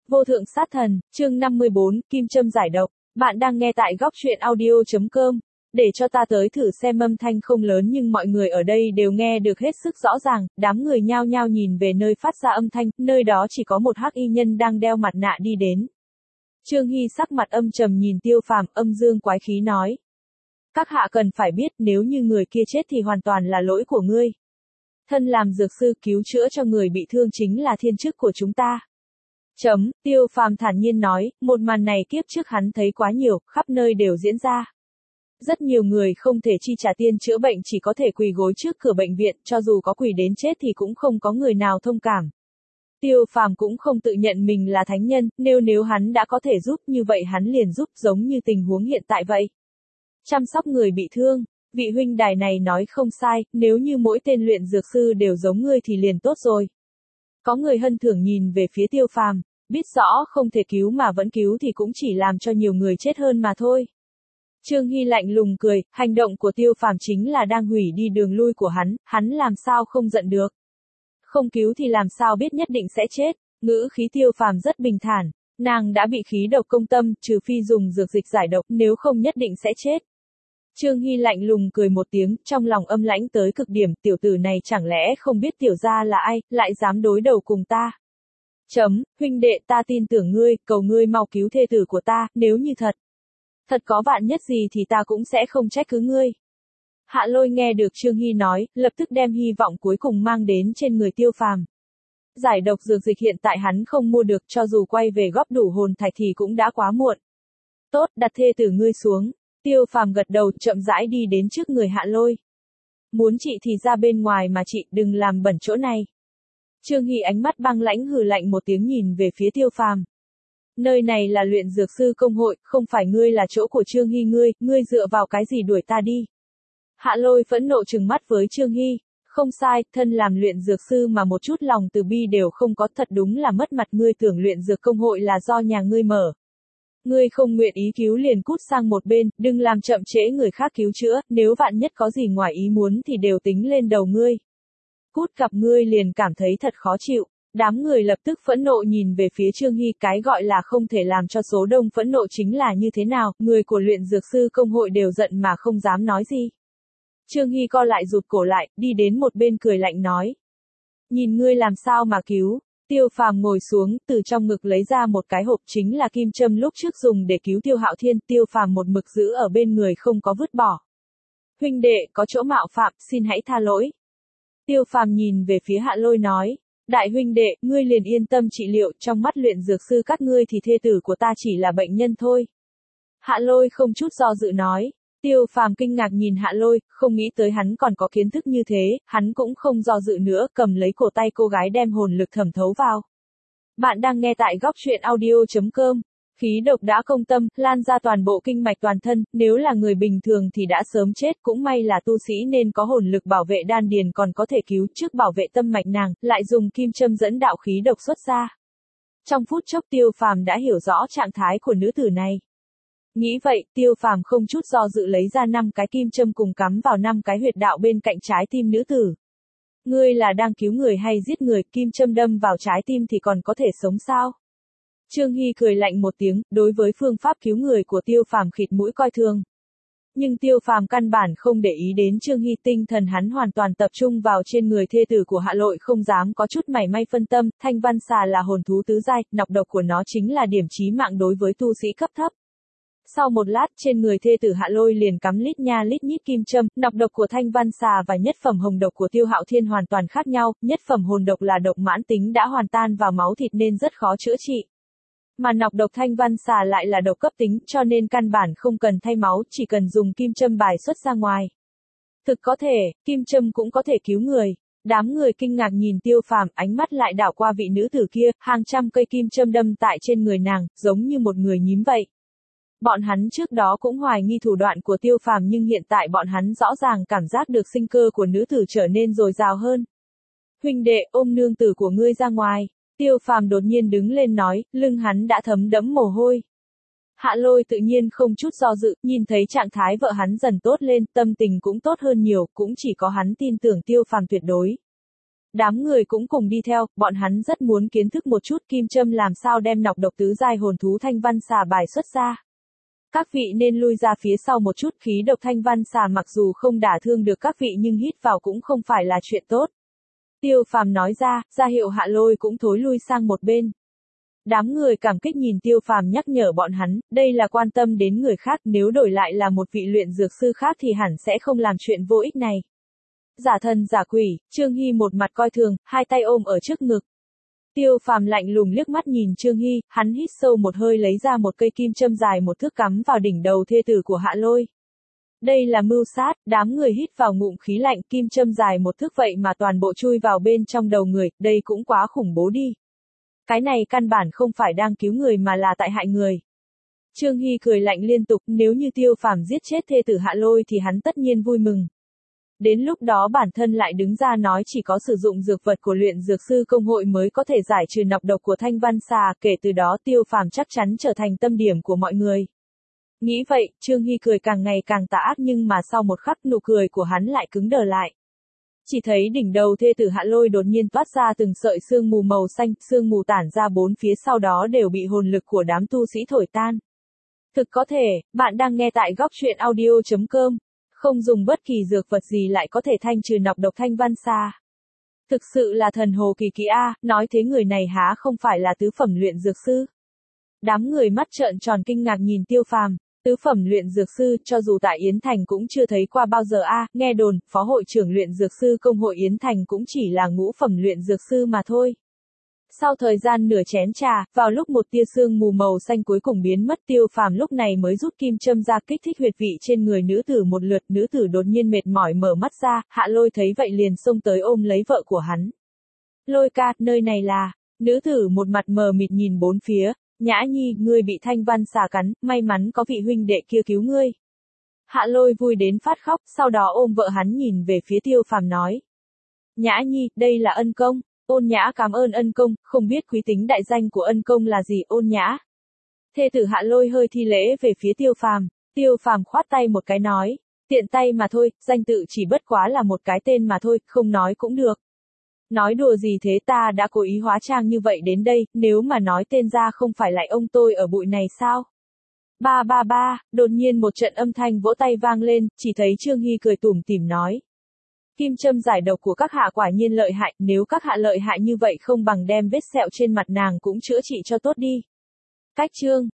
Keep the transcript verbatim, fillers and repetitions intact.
Vô thượng sát thần, chương năm mươi bốn, Kim châm giải độc. Bạn đang nghe tại góc truyện audio chấm com. Để cho ta tới thử xem, âm thanh không lớn nhưng mọi người ở đây đều nghe được hết sức rõ ràng, đám người nhao nhao nhìn về nơi phát ra âm thanh, nơi đó chỉ có một hắc y nhân đang đeo mặt nạ đi đến. Trương Hy sắc mặt âm trầm nhìn Tiêu Phàm, âm dương quái khí nói. Các hạ cần phải biết, nếu như người kia chết thì hoàn toàn là lỗi của ngươi. Thân làm dược sư cứu chữa cho người bị thương chính là thiên chức của chúng ta. Chấm, Tiêu Phàm thản nhiên nói, một màn này kiếp trước hắn thấy quá nhiều, khắp nơi đều diễn ra. Rất nhiều người không thể chi trả tiền chữa bệnh chỉ có thể quỳ gối trước cửa bệnh viện, cho dù có quỳ đến chết thì cũng không có người nào thông cảm. Tiêu Phàm cũng không tự nhận mình là thánh nhân, nếu nếu hắn đã có thể giúp như vậy hắn liền giúp, giống như tình huống hiện tại vậy. Chăm sóc người bị thương, vị huynh đài này nói không sai, nếu như mỗi tên luyện dược sư đều giống ngươi thì liền tốt rồi. Có người hân thưởng nhìn về phía Tiêu Phàm, biết rõ không thể cứu mà vẫn cứu thì cũng chỉ làm cho nhiều người chết hơn mà thôi. Trương Hy lạnh lùng cười, hành động của Tiêu Phàm chính là đang hủy đi đường lui của hắn, hắn làm sao không giận được. Không cứu thì làm sao biết nhất định sẽ chết, ngữ khí Tiêu Phàm rất bình thản, nàng đã bị khí độc công tâm, trừ phi dùng dược dịch giải độc, nếu không nhất định sẽ chết. Trương Hy lạnh lùng cười một tiếng, trong lòng âm lãnh tới cực điểm, tiểu tử này chẳng lẽ không biết tiểu gia là ai, lại dám đối đầu cùng ta. Chấm, huynh đệ ta tin tưởng ngươi, cầu ngươi mau cứu thê tử của ta, nếu như thật. Thật có vạn nhất gì thì ta cũng sẽ không trách cứ ngươi. Hạ Lôi nghe được Trương Hy nói, lập tức đem hy vọng cuối cùng mang đến trên người Tiêu Phàm. Giải độc dược dịch hiện tại hắn không mua được, cho dù quay về góp đủ hồn thạch thì cũng đã quá muộn. Tốt, đặt thê tử ngươi xuống. Tiêu Phàm gật đầu, chậm rãi đi đến trước người Hạ Lôi. Muốn trị thì ra bên ngoài mà trị, đừng làm bẩn chỗ này. Trương Hy ánh mắt băng lãnh hừ lạnh một tiếng nhìn về phía Tiêu Phàm. Nơi này là luyện dược sư công hội, không phải ngươi là chỗ của Trương Hy ngươi, ngươi dựa vào cái gì đuổi ta đi. Hạ Lôi phẫn nộ trừng mắt với Trương Hy, không sai, thân làm luyện dược sư mà một chút lòng từ bi đều không có, thật đúng là mất mặt. Ngươi tưởng luyện dược công hội là do nhà ngươi mở. Ngươi không nguyện ý cứu liền cút sang một bên, đừng làm chậm trễ người khác cứu chữa, nếu vạn nhất có gì ngoài ý muốn thì đều tính lên đầu ngươi. Cút, gặp ngươi liền cảm thấy thật khó chịu. Đám người lập tức phẫn nộ nhìn về phía Trương Hy, cái gọi là không thể làm cho số đông phẫn nộ chính là như thế nào, người của luyện dược sư công hội đều giận mà không dám nói gì. Trương Hy co lại rụt cổ lại, đi đến một bên cười lạnh nói. Nhìn ngươi làm sao mà cứu. Tiêu Phàm ngồi xuống, từ trong ngực lấy ra một cái hộp, chính là kim châm lúc trước dùng để cứu Tiêu Hạo Thiên, Tiêu Phàm một mực giữ ở bên người không có vứt bỏ. Huynh đệ, có chỗ mạo phạm, xin hãy tha lỗi. Tiêu Phàm nhìn về phía Hạ Lôi nói, đại huynh đệ, ngươi liền yên tâm trị liệu, trong mắt luyện dược sư các ngươi thì thê tử của ta chỉ là bệnh nhân thôi. Hạ Lôi không chút do dự nói. Tiêu Phàm kinh ngạc nhìn Hạ Lôi, không nghĩ tới hắn còn có kiến thức như thế, hắn cũng không do dự nữa, cầm lấy cổ tay cô gái đem hồn lực thẩm thấu vào. Bạn đang nghe tại góc truyện audio chấm com. Khí độc đã công tâm, lan ra toàn bộ kinh mạch toàn thân, nếu là người bình thường thì đã sớm chết, cũng may là tu sĩ nên có hồn lực bảo vệ đan điền còn có thể cứu, trước bảo vệ tâm mạch nàng, lại dùng kim châm dẫn đạo khí độc xuất ra. Trong phút chốc Tiêu Phàm đã hiểu rõ trạng thái của nữ tử này. Nghĩ vậy, Tiêu Phàm không chút do dự lấy ra năm cái kim châm cùng cắm vào năm cái huyệt đạo bên cạnh trái tim nữ tử. Ngươi là đang cứu người hay giết người, kim châm đâm vào trái tim thì còn có thể sống sao? Trương Hy cười lạnh một tiếng, đối với phương pháp cứu người của Tiêu Phàm khịt mũi coi thường. Nhưng Tiêu Phàm căn bản không để ý đến Trương Hy, tinh thần hắn hoàn toàn tập trung vào trên người thê tử của Hạ Lôi, không dám có chút mảy may phân tâm. Thanh văn xà là hồn thú tứ giai, nọc độc của nó chính là điểm chí mạng đối với tu sĩ cấp thấp. Sau một lát, trên người thê tử Hạ Lôi liền cắm lít nha lít nhít kim châm, nọc độc của thanh văn xà và nhất phẩm hồng độc của Tiêu Hạo Thiên hoàn toàn khác nhau, nhất phẩm hồn độc là độc mãn tính đã hoàn tan vào máu thịt nên rất khó chữa trị. Mà nọc độc thanh văn xà lại là độc cấp tính, cho nên căn bản không cần thay máu, chỉ cần dùng kim châm bài xuất ra ngoài. Thực có thể, kim châm cũng có thể cứu người. Đám người kinh ngạc nhìn Tiêu Phàm, ánh mắt lại đảo qua vị nữ tử kia, hàng trăm cây kim châm đâm tại trên người nàng, giống như một người nhím vậy. Bọn hắn trước đó cũng hoài nghi thủ đoạn của Tiêu Phàm nhưng hiện tại bọn hắn rõ ràng cảm giác được sinh cơ của nữ tử trở nên dồi dào hơn. Huynh đệ, ôm nương tử của ngươi ra ngoài. Tiêu Phàm đột nhiên đứng lên nói, lưng hắn đã thấm đẫm mồ hôi. Hạ Lôi tự nhiên không chút do dự, nhìn thấy trạng thái vợ hắn dần tốt lên, tâm tình cũng tốt hơn nhiều, cũng chỉ có hắn tin tưởng Tiêu Phàm tuyệt đối. Đám người cũng cùng đi theo, bọn hắn rất muốn kiến thức một chút kim châm làm sao đem nọc độc tứ giai hồn thú thanh văn xà bài xuất ra. Các vị nên lui ra phía sau một chút, khí độc thanh văn xà mặc dù không đả thương được các vị nhưng hít vào cũng không phải là chuyện tốt. Tiêu Phàm nói ra, ra hiệu Hạ Lôi cũng thối lui sang một bên. Đám người cảm kích nhìn Tiêu Phàm nhắc nhở bọn hắn, đây là quan tâm đến người khác, nếu đổi lại là một vị luyện dược sư khác thì hẳn sẽ không làm chuyện vô ích này. Giả thần giả quỷ, Trương Hy một mặt coi thường, hai tay ôm ở trước ngực. Tiêu Phàm lạnh lùng liếc mắt nhìn Trương Hy, hắn hít sâu một hơi lấy ra một cây kim châm dài một thước cắm vào đỉnh đầu thê tử của Hạ Lôi. Đây là mưu sát, đám người hít vào ngụm khí lạnh, kim châm dài một thước vậy mà toàn bộ chui vào bên trong đầu người, đây cũng quá khủng bố đi. Cái này căn bản không phải đang cứu người mà là tại hại người. Trương Hy cười lạnh liên tục, nếu như Tiêu Phàm giết chết thê tử Hạ Lôi thì hắn tất nhiên vui mừng. Đến lúc đó bản thân lại đứng ra nói chỉ có sử dụng dược vật của luyện dược sư công hội mới có thể giải trừ nọc độc của thanh văn xà, kể từ đó Tiêu Phàm chắc chắn trở thành tâm điểm của mọi người. Nghĩ vậy, Trương Hy cười càng ngày càng tà ác nhưng mà sau một khắc nụ cười của hắn lại cứng đờ lại. Chỉ thấy đỉnh đầu thê tử Hạ Lôi đột nhiên toát ra từng sợi sương mù màu xanh, sương mù tản ra bốn phía sau đó đều bị hồn lực của đám tu sĩ thổi tan. Thực có thể, bạn đang nghe tại góc truyện audio chấm com. Không dùng bất kỳ dược vật gì lại có thể thanh trừ nọc độc thanh văn xà. Thực sự là thần hồ kỳ kỹ a, nói thế người này há không phải là tứ phẩm luyện dược sư. Đám người mắt trợn tròn kinh ngạc nhìn Tiêu Phàm, tứ phẩm luyện dược sư, cho dù tại Yến Thành cũng chưa thấy qua bao giờ a, nghe đồn, phó hội trưởng luyện dược sư công hội Yến Thành cũng chỉ là ngũ phẩm luyện dược sư mà thôi. Sau thời gian nửa chén trà, vào lúc một tia sương mù màu xanh cuối cùng biến mất, Tiêu Phàm lúc này mới rút kim châm ra kích thích huyệt vị trên người nữ tử một lượt, nữ tử đột nhiên mệt mỏi mở mắt ra, Hạ Lôi thấy vậy liền xông tới ôm lấy vợ của hắn. Lôi ca, nơi này là, nữ tử một mặt mờ mịt nhìn bốn phía, Nhã Nhi, ngươi bị thanh văn xà cắn, may mắn có vị huynh đệ kia cứu ngươi. Hạ Lôi vui đến phát khóc, sau đó ôm vợ hắn nhìn về phía Tiêu Phàm nói. Nhã Nhi, đây là ân công. Ôn Nhã cảm ơn ân công, không biết quý tính đại danh của ân công là gì, Ôn Nhã. Thê tử Hạ Lôi hơi thi lễ về phía Tiêu Phàm, Tiêu Phàm khoát tay một cái nói, tiện tay mà thôi, danh tự chỉ bất quá là một cái tên mà thôi, không nói cũng được. Nói đùa gì thế, ta đã cố ý hóa trang như vậy đến đây, nếu mà nói tên ra không phải lại ông tôi ở bụi này sao? Ba ba ba, đột nhiên một trận âm thanh vỗ tay vang lên, chỉ thấy Trương Hy cười tủm tỉm nói. Kim châm giải độc của các hạ quả nhiên lợi hại, nếu các hạ lợi hại như vậy không bằng đem vết sẹo trên mặt nàng cũng chữa trị cho tốt đi. Cách chương